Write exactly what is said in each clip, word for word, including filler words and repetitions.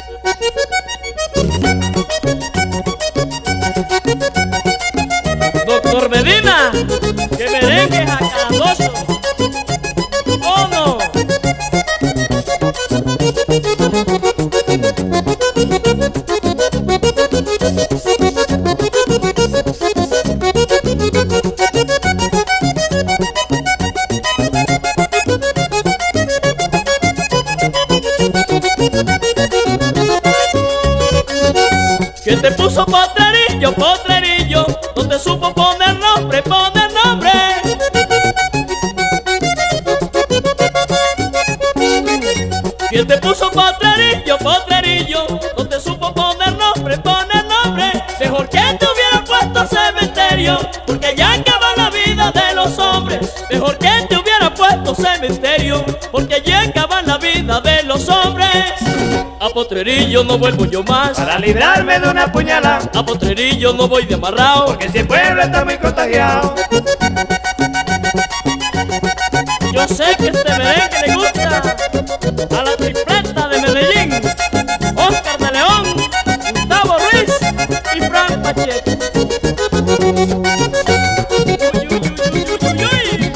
Doctor Medina, que merengues acadoso. ¿Oh no? ¿Quién te puso potrerillo, potrerillo? No te supo poner nombre, poner nombre. ¿Quién te puso potrerillo, potrerillo? No te supo poner nombre, poner nombre. Mejor que te hubiera puesto cementerio, porque ya acaba la vida de los hombres. Mejor que te hubiera puesto cementerio, porque ya acaba la vida de los hombres. A Potrerillo no vuelvo yo más, para librarme de una puñalada. A Potrerillo no voy de amarrado, porque si el pueblo está muy contagiado. Yo sé que este merengue le gusta a la tripleta de Medellín, Oscar de León, Gustavo Ruiz y Frank Pacheco. Uy, uy, uy, uy, uy, uy.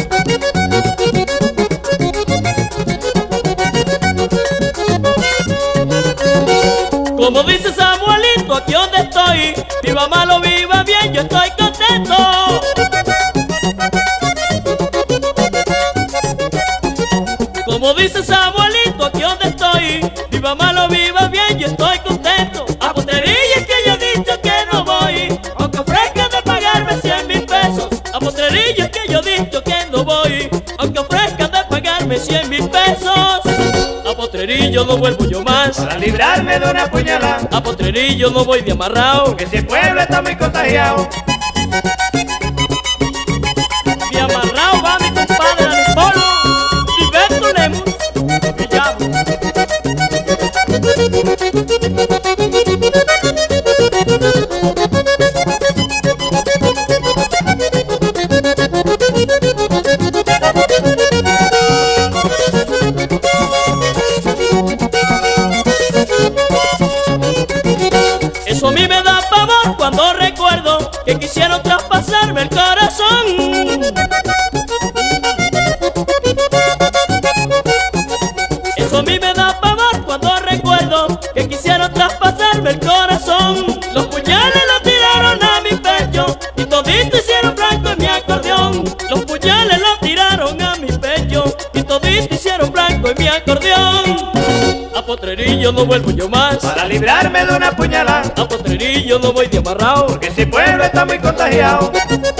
Como dice Samuelito, aquí donde estoy, viva malo, viva bien, yo estoy contento. Como dice Samuelito, aquí donde estoy, viva malo, viva bien, yo estoy contento. A Potrerillo es que yo he dicho que no voy, aunque ofrezcan de pagarme cien mil pesos. A Potrerillo es que yo he dicho que no voy, aunque ofrezcan de pagarme cien mil pesos. A Potrerillo no vuelvo yo más, para librarme de una puñalada. A Potrerillo no voy de amarrado, porque si el pueblo está muy contagiado. De amarrado va mi compadre Alipolo, Gilberto Lemus, me llamo. Eso a mí me da pavor cuando recuerdo que quisieron traspasarme el corazón. Eso a mí me da pavor cuando recuerdo que quisieron traspasarme el corazón. Los puñales los tiraron a mi pecho y todito hicieron blanco en mi acordeón. Los puñales los tiraron a mi pecho y todito hicieron blanco en mi acordeón. A Potrerillo no vuelvo yo más, para librarme de una puñalada. A Potrerillo no voy de amarrado, porque si el pueblo está muy contagiado.